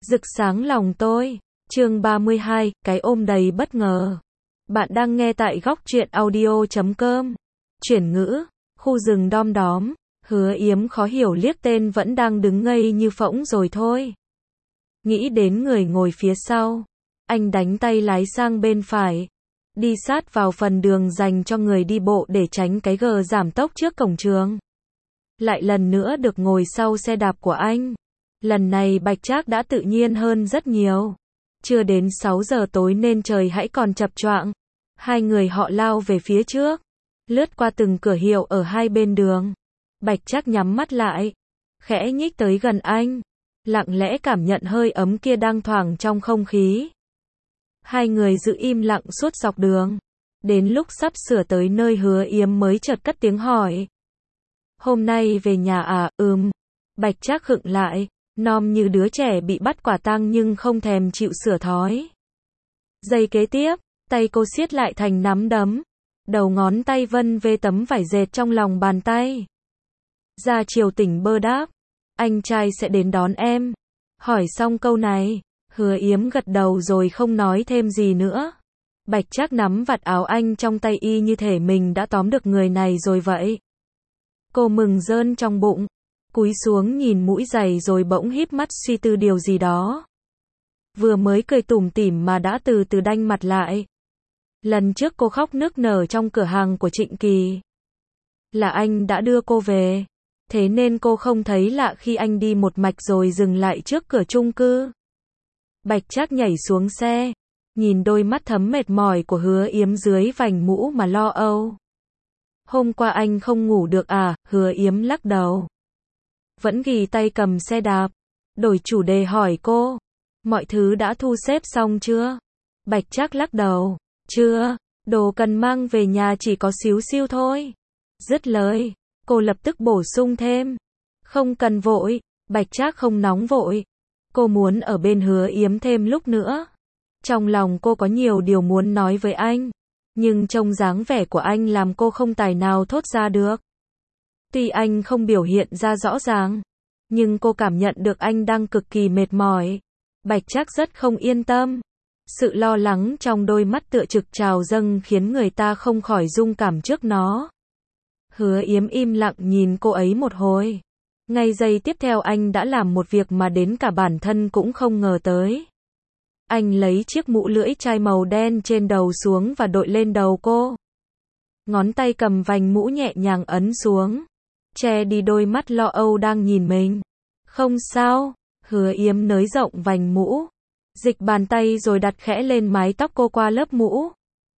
Rực sáng lòng tôi. Chương 32, cái ôm đầy bất ngờ. Bạn đang nghe tại góc truyện audio.com. Chuyển ngữ, khu rừng đom đóm, Hứa Yếm khó hiểu liếc tên vẫn đang đứng ngây như phỗng rồi thôi. Nghĩ đến người ngồi phía sau, anh đánh tay lái sang bên phải, đi sát vào phần đường dành cho người đi bộ để tránh cái gờ giảm tốc trước cổng trường. Lại lần nữa được ngồi sau xe đạp của anh. Lần này Bạch Trác đã tự nhiên hơn rất nhiều. Chưa đến 6 giờ tối nên trời hãy còn chập choạng. Hai người họ lao về phía trước, lướt qua từng cửa hiệu ở hai bên đường. Bạch Trác nhắm mắt lại, khẽ nhích tới gần anh, lặng lẽ cảm nhận hơi ấm kia đang thoảng trong không khí. Hai người giữ im lặng suốt dọc đường. Đến lúc sắp sửa tới nơi Hứa Yếm mới chợt cất tiếng hỏi. Hôm nay về nhà à? Bạch Trác khựng lại, nom như đứa trẻ bị bắt quả tang nhưng không thèm chịu sửa thói. Giây kế tiếp, tay cô siết lại thành nắm đấm, đầu ngón tay vân về tấm vải dệt trong lòng bàn tay. Ra chiều tỉnh bơ đáp, anh trai sẽ đến đón em. Hỏi xong câu này, Hứa Yếm gật đầu rồi không nói thêm gì nữa. Bạch Trác nắm vạt áo anh trong tay y như thể mình đã tóm được người này rồi vậy. Cô mừng rơn trong bụng, cúi xuống nhìn mũi giày rồi bỗng híp mắt suy tư điều gì đó. Vừa mới cười tủm tỉm mà đã từ từ đanh mặt lại. Lần trước cô khóc nức nở trong cửa hàng của Trịnh Kỳ, là anh đã đưa cô về. Thế nên cô không thấy lạ khi anh đi một mạch rồi dừng lại trước cửa chung cư. Bạch Trác nhảy xuống xe, nhìn đôi mắt thấm mệt mỏi của Hứa Yếm dưới vành mũ mà lo âu. Hôm qua anh không ngủ được à? Hứa Yếm lắc đầu. Vẫn ghì tay cầm xe đạp, đổi chủ đề hỏi cô. Mọi thứ đã thu xếp xong chưa? Bạch Trác lắc đầu. Chưa, đồ cần mang về nhà chỉ có xíu xiu thôi. Dứt lời, cô lập tức bổ sung thêm. Không cần vội. Bạch Trác không nóng vội. Cô muốn ở bên Hứa Yếm thêm lúc nữa. Trong lòng cô có nhiều điều muốn nói với anh, nhưng trông dáng vẻ của anh làm cô không tài nào thốt ra được. Tuy anh không biểu hiện ra rõ ràng, nhưng cô cảm nhận được anh đang cực kỳ mệt mỏi. Bạch Trác rất không yên tâm. Sự lo lắng trong đôi mắt tựa trực trào dâng khiến người ta không khỏi rung cảm trước nó. Hứa Yếm im lặng nhìn cô ấy một hồi. Ngay giây tiếp theo anh đã làm một việc mà đến cả bản thân cũng không ngờ tới. Anh lấy chiếc mũ lưỡi chai màu đen trên đầu xuống và đội lên đầu cô. Ngón tay cầm vành mũ nhẹ nhàng ấn xuống, che đi đôi mắt lo âu đang nhìn mình. Không sao. Hứa Yếm nới rộng vành mũ, dịch bàn tay rồi đặt khẽ lên mái tóc cô qua lớp mũ.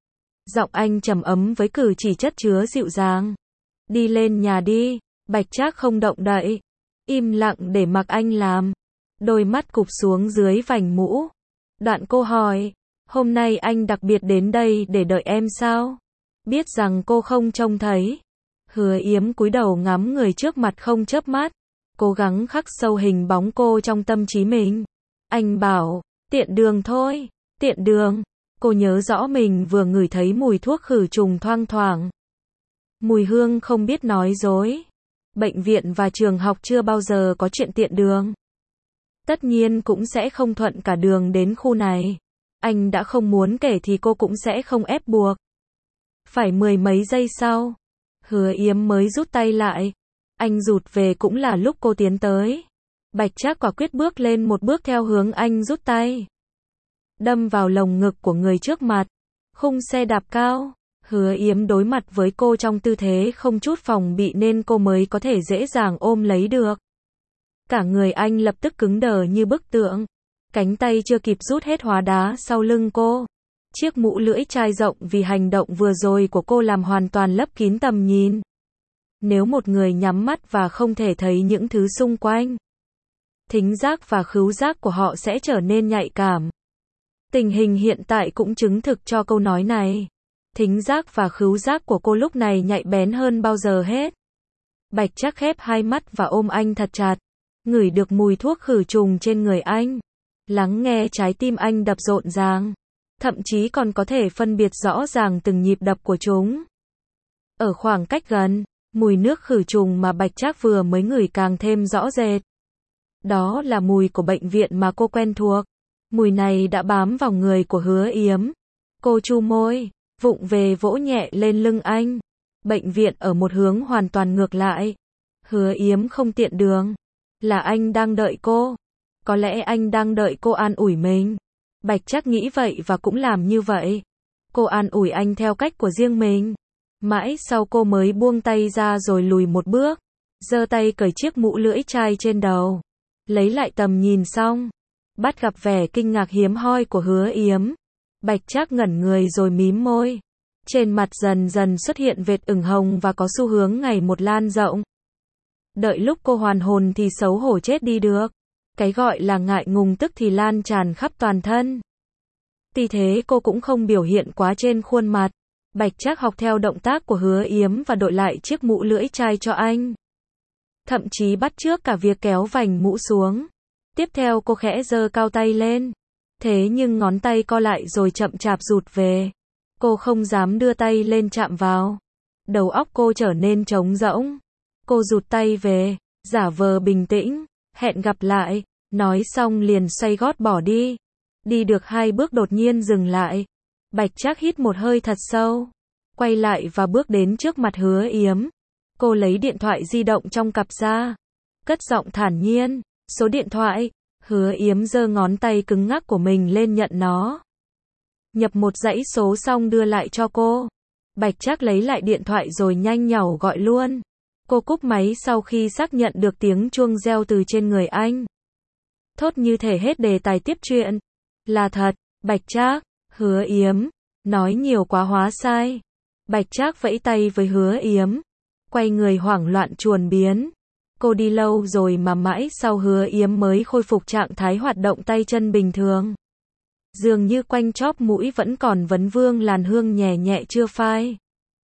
Giọng anh trầm ấm với cử chỉ chất chứa dịu dàng. Đi lên nhà đi. Bạch Trác không động đậy, im lặng để mặc anh làm. Đôi mắt cụp xuống dưới vành mũ. Đoạn cô hỏi, hôm nay anh đặc biệt đến đây để đợi em sao? Biết rằng cô không trông thấy. Hứa Yếm cúi đầu ngắm người trước mặt không chớp mắt, cố gắng khắc sâu hình bóng cô trong tâm trí mình. Anh bảo, tiện đường thôi. Tiện đường. Cô nhớ rõ mình vừa ngửi thấy mùi thuốc khử trùng thoang thoảng. Mùi hương không biết nói dối. Bệnh viện và trường học chưa bao giờ có chuyện tiện đường. Tất nhiên cũng sẽ không thuận cả đường đến khu này. Anh đã không muốn kể thì cô cũng sẽ không ép buộc. Phải mười mấy giây sau, Hứa Yếm mới rút tay lại. Anh rụt về cũng là lúc cô tiến tới. Bạch Trác quả quyết bước lên một bước theo hướng anh rút tay, đâm vào lồng ngực của người trước mặt. Khung xe đạp cao. Hứa Yếm đối mặt với cô trong tư thế không chút phòng bị nên cô mới có thể dễ dàng ôm lấy được. Cả người anh lập tức cứng đờ như bức tượng. Cánh tay chưa kịp rút hết hóa đá sau lưng cô. Chiếc mũ lưỡi chai rộng vì hành động vừa rồi của cô làm hoàn toàn lấp kín tầm nhìn. Nếu một người nhắm mắt và không thể thấy những thứ xung quanh, thính giác và khứu giác của họ sẽ trở nên nhạy cảm. Tình hình hiện tại cũng chứng thực cho câu nói này. Thính giác và khứu giác của cô lúc này nhạy bén hơn bao giờ hết. Bạch Trác khép hai mắt và ôm anh thật chặt. Ngửi được mùi thuốc khử trùng trên người anh. Lắng nghe trái tim anh đập rộn ràng. Thậm chí còn có thể phân biệt rõ ràng từng nhịp đập của chúng. Ở khoảng cách gần, mùi nước khử trùng mà Bạch Trác vừa mới ngửi càng thêm rõ rệt. Đó là mùi của bệnh viện mà cô quen thuộc. Mùi này đã bám vào người của Hứa Yếm. Cô chu môi, vụng về vỗ nhẹ lên lưng anh. Bệnh viện ở một hướng hoàn toàn ngược lại. Hứa Yếm không tiện đường. Là anh đang đợi cô. Có lẽ anh đang đợi cô an ủi mình. Bạch Trác nghĩ vậy và cũng làm như vậy. Cô an ủi anh theo cách của riêng mình. Mãi sau cô mới buông tay ra rồi lùi một bước. Giơ tay cởi chiếc mũ lưỡi chai trên đầu. Lấy lại tầm nhìn xong. Bắt gặp vẻ kinh ngạc hiếm hoi của Hứa Yếm. Bạch Trác ngẩn người rồi mím môi. Trên mặt dần dần xuất hiện vệt ửng hồng và có xu hướng ngày một lan rộng. Đợi lúc cô hoàn hồn thì xấu hổ chết đi được. Cái gọi là ngại ngùng tức thì lan tràn khắp toàn thân. Tuy thế cô cũng không biểu hiện quá trên khuôn mặt. Bạch Trác học theo động tác của Hứa Yếm và đội lại chiếc mũ lưỡi chai cho anh. Thậm chí bắt chước cả việc kéo vành mũ xuống. Tiếp theo cô khẽ giơ cao tay lên. Thế nhưng ngón tay co lại rồi chậm chạp rụt về. Cô không dám đưa tay lên chạm vào. Đầu óc cô trở nên trống rỗng. Cô rụt tay về, giả vờ bình tĩnh, hẹn gặp lại, nói xong liền xoay gót bỏ đi. Đi được 2 bước đột nhiên dừng lại. Bạch Trác hít một hơi thật sâu, quay lại và bước đến trước mặt Hứa Yếm. Cô lấy điện thoại di động trong cặp ra, cất giọng thản nhiên, số điện thoại. Hứa Yếm giơ ngón tay cứng ngắc của mình lên nhận nó. Nhập một dãy số xong đưa lại cho cô. Bạch Trác lấy lại điện thoại rồi nhanh nhảu gọi luôn. Cô cúp máy sau khi xác nhận được tiếng chuông reo từ trên người anh. Thốt như thể hết đề tài tiếp chuyện. Là thật, Bạch Trác. Hứa Yếm, nói nhiều quá hóa sai. Bạch Trác vẫy tay với Hứa Yếm, quay người hoảng loạn chuồn biến. Cô đi lâu rồi mà mãi sau Hứa Yếm mới khôi phục trạng thái hoạt động tay chân bình thường. Dường như quanh chóp mũi vẫn còn vấn vương làn hương nhẹ nhẹ chưa phai.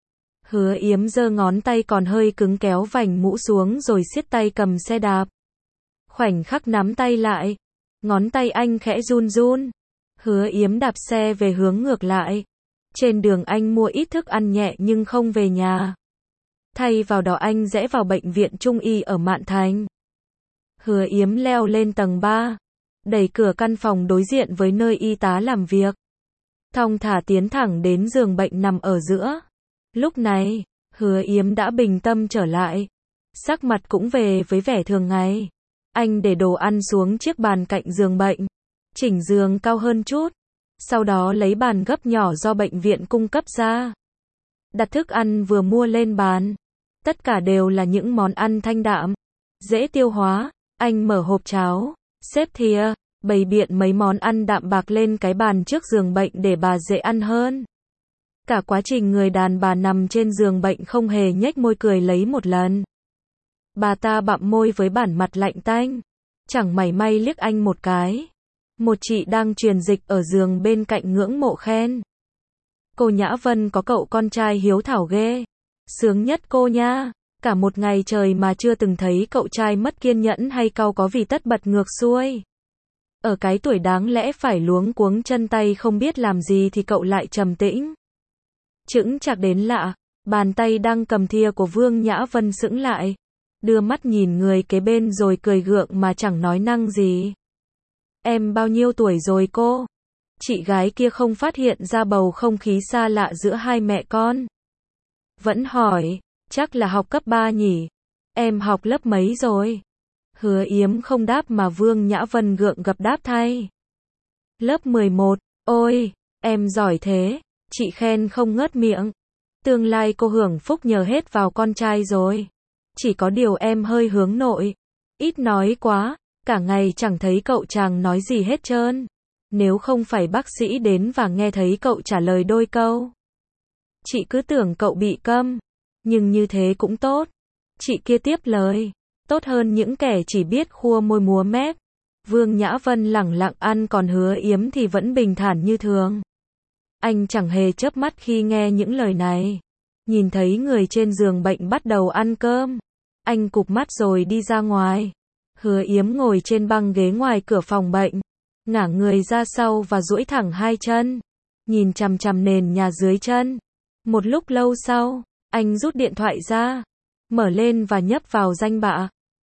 Hứa Yếm giơ ngón tay còn hơi cứng kéo vành mũ xuống rồi siết tay cầm xe đạp. Khoảnh khắc nắm tay lại, ngón tay anh khẽ run run. Hứa Yếm đạp xe về hướng ngược lại. Trên đường anh mua ít thức ăn nhẹ nhưng không về nhà. Thay vào đó anh rẽ vào bệnh viện Trung y ở Mạn Thành. Hứa Yếm leo lên tầng 3, đẩy cửa căn phòng đối diện với nơi y tá làm việc. Thong thả tiến thẳng đến giường bệnh nằm ở giữa. Lúc này, Hứa Yếm đã bình tâm trở lại. Sắc mặt cũng về với vẻ thường ngày. Anh để đồ ăn xuống chiếc bàn cạnh giường bệnh. Chỉnh giường cao hơn chút. Sau đó lấy bàn gấp nhỏ do bệnh viện cung cấp ra. Đặt thức ăn vừa mua lên bàn. Tất cả đều là những món ăn thanh đạm, dễ tiêu hóa. Anh mở hộp cháo, xếp thìa, bày biện mấy món ăn đạm bạc lên cái bàn trước giường bệnh để bà dễ ăn hơn. Cả quá trình người đàn bà nằm trên giường bệnh không hề nhếch môi cười lấy một lần. Bà ta bặm môi với bản mặt lạnh tanh, chẳng mảy may liếc anh một cái. Một chị đang truyền dịch ở giường bên cạnh ngưỡng mộ khen. Cô Nhã Vân có cậu con trai hiếu thảo ghê. Sướng nhất cô nha. Cả một ngày trời mà chưa từng thấy cậu trai mất kiên nhẫn hay cau có vì tất bật ngược xuôi. Ở cái tuổi đáng lẽ phải luống cuống chân tay không biết làm gì thì cậu lại trầm tĩnh. Chững chạc đến lạ. Bàn tay đang cầm thìa của Vương Nhã Vân sững lại. Đưa mắt nhìn người kế bên rồi cười gượng mà chẳng nói năng gì. Em bao nhiêu tuổi rồi cô? Chị gái kia không phát hiện ra bầu không khí xa lạ giữa hai mẹ con. Vẫn hỏi, chắc là học cấp 3 nhỉ? Em học lớp mấy rồi? Hứa Yếm không đáp mà Vương Nhã Vân gượng gập đáp thay. Lớp 11, ôi, em giỏi thế, chị khen không ngớt miệng. Tương lai cô hưởng phúc nhờ hết vào con trai rồi. Chỉ có điều em hơi hướng nội, ít nói quá, cả ngày chẳng thấy cậu chàng nói gì hết trơn. Nếu không phải bác sĩ đến và nghe thấy cậu trả lời đôi câu. Chị cứ tưởng cậu bị câm, nhưng như thế cũng tốt. Chị kia tiếp lời, tốt hơn những kẻ chỉ biết khua môi múa mép. Vương Nhã Vân lẳng lặng ăn còn Hứa Yếm thì vẫn bình thản như thường. Anh chẳng hề chớp mắt khi nghe những lời này. Nhìn thấy người trên giường bệnh bắt đầu ăn cơm. Anh cụp mắt rồi đi ra ngoài. Hứa Yếm ngồi trên băng ghế ngoài cửa phòng bệnh. Ngả người ra sau và duỗi thẳng hai chân. Nhìn chằm chằm nền nhà dưới chân. Một lúc lâu sau, anh rút điện thoại ra. Mở lên và nhấp vào danh bạ.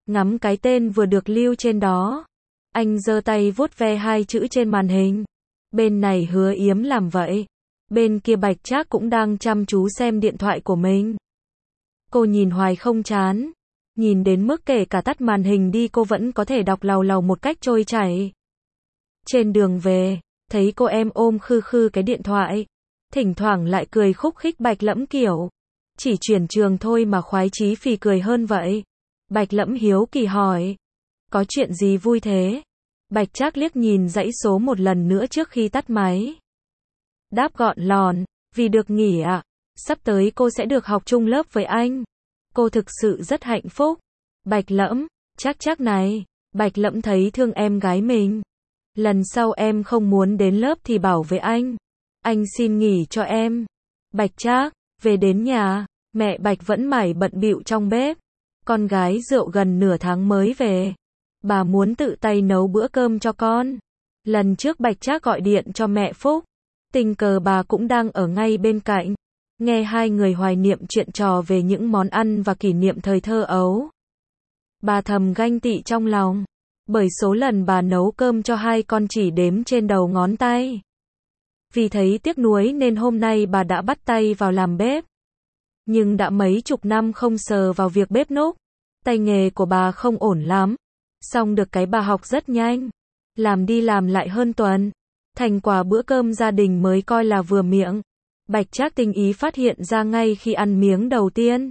ngắm cái tên vừa được lưu trên đó. Anh giơ tay vuốt ve hai chữ trên màn hình. Bên này Hứa Yếm làm vậy. Bên kia Bạch Trác cũng đang chăm chú xem điện thoại của mình. Cô nhìn hoài không chán. Nhìn đến mức kể cả tắt màn hình đi cô vẫn có thể đọc làu làu một cách trôi chảy. Trên đường về, thấy cô em ôm khư khư cái điện thoại. Thỉnh thoảng lại cười khúc khích Bạch Lẫm kiểu. Chỉ chuyển trường thôi mà khoái chí phì cười hơn vậy. Bạch Lẫm hiếu kỳ hỏi. Có chuyện gì vui thế? Bạch Trác liếc nhìn dãy số một lần nữa trước khi tắt máy. Đáp gọn lòn, vì được nghỉ ạ. Sắp tới cô sẽ được học chung lớp với anh. Cô thực sự rất hạnh phúc. Bạch Lẫm, chắc này. Bạch Lẫm thấy thương em gái mình. Lần sau em không muốn đến lớp thì bảo với anh. Anh xin nghỉ cho em. Bạch Trác, về đến nhà, mẹ Bạch vẫn mải bận bịu trong bếp. Con gái rượu gần nửa tháng mới về. Bà muốn tự tay nấu bữa cơm cho con. Lần trước Bạch Trác gọi điện cho mẹ Phúc. Tình cờ bà cũng đang ở ngay bên cạnh. Nghe hai người hoài niệm chuyện trò về những món ăn và kỷ niệm thời thơ ấu. Bà thầm ganh tị trong lòng. Bởi số lần bà nấu cơm cho hai con chỉ đếm trên đầu ngón tay. Vì thấy tiếc nuối nên hôm nay bà đã bắt tay vào làm bếp. Nhưng đã mấy chục năm không sờ vào việc bếp núc. Tay nghề của bà không ổn lắm. Xong được cái bà học rất nhanh. Làm đi làm lại hơn tuần. Thành quả bữa cơm gia đình mới coi là vừa miệng. Bạch Trác tinh ý phát hiện ra ngay khi ăn miếng đầu tiên.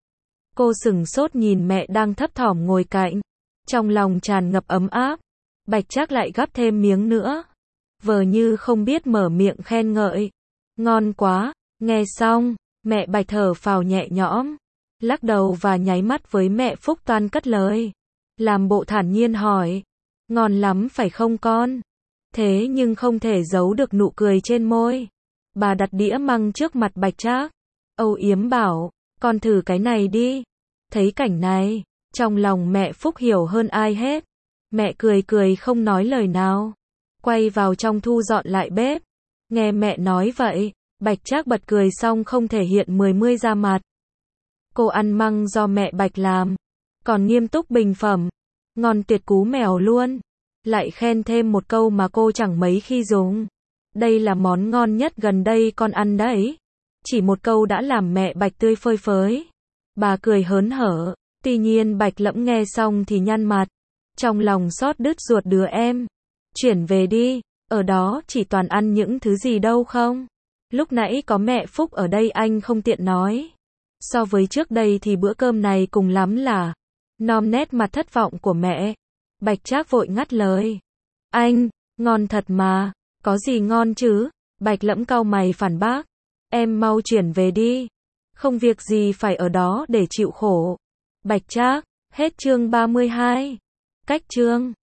Cô sửng sốt nhìn mẹ đang thấp thỏm ngồi cạnh. Trong lòng tràn ngập ấm áp. Bạch Trác lại gắp thêm miếng nữa. Vờ như không biết mở miệng khen ngợi. Ngon quá. Nghe xong, mẹ Bạch thở phào nhẹ nhõm. Lắc đầu và nháy mắt với mẹ Phúc toan cất lời. Làm bộ thản nhiên hỏi. Ngon lắm phải không con? Thế nhưng không thể giấu được nụ cười trên môi. Bà đặt đĩa măng trước mặt Bạch Trác. Âu yếm bảo, con thử cái này đi. Thấy cảnh này, trong lòng mẹ Phúc hiểu hơn ai hết. Mẹ cười không nói lời nào. Quay vào trong thu dọn lại bếp. Nghe mẹ nói vậy, Bạch Trác bật cười xong không thể hiện mươi ra mặt. Cô ăn măng do mẹ Bạch làm. Còn nghiêm túc bình phẩm. Ngon tuyệt cú mèo luôn. Lại khen thêm một câu mà cô chẳng mấy khi dùng. Đây là món ngon nhất gần đây con ăn đấy. Chỉ một câu đã làm mẹ Bạch tươi phơi phới. Bà cười hớn hở. Tuy nhiên Bạch Lẫm nghe xong thì nhăn mặt. Trong lòng xót đứt ruột đứa em. Chuyển về đi. Ở đó chỉ toàn ăn những thứ gì đâu không? Lúc nãy có mẹ Phúc ở đây anh không tiện nói. So với trước đây thì bữa cơm này cùng lắm là nom nét mặt thất vọng của mẹ. Bạch Trác vội ngắt lời. Anh, ngon thật mà. Có gì ngon chứ? Bạch Lẫm cau mày phản bác. Em mau chuyển về đi. Không việc gì phải ở đó để chịu khổ. Bạch Trác, hết chương 32. Cách chương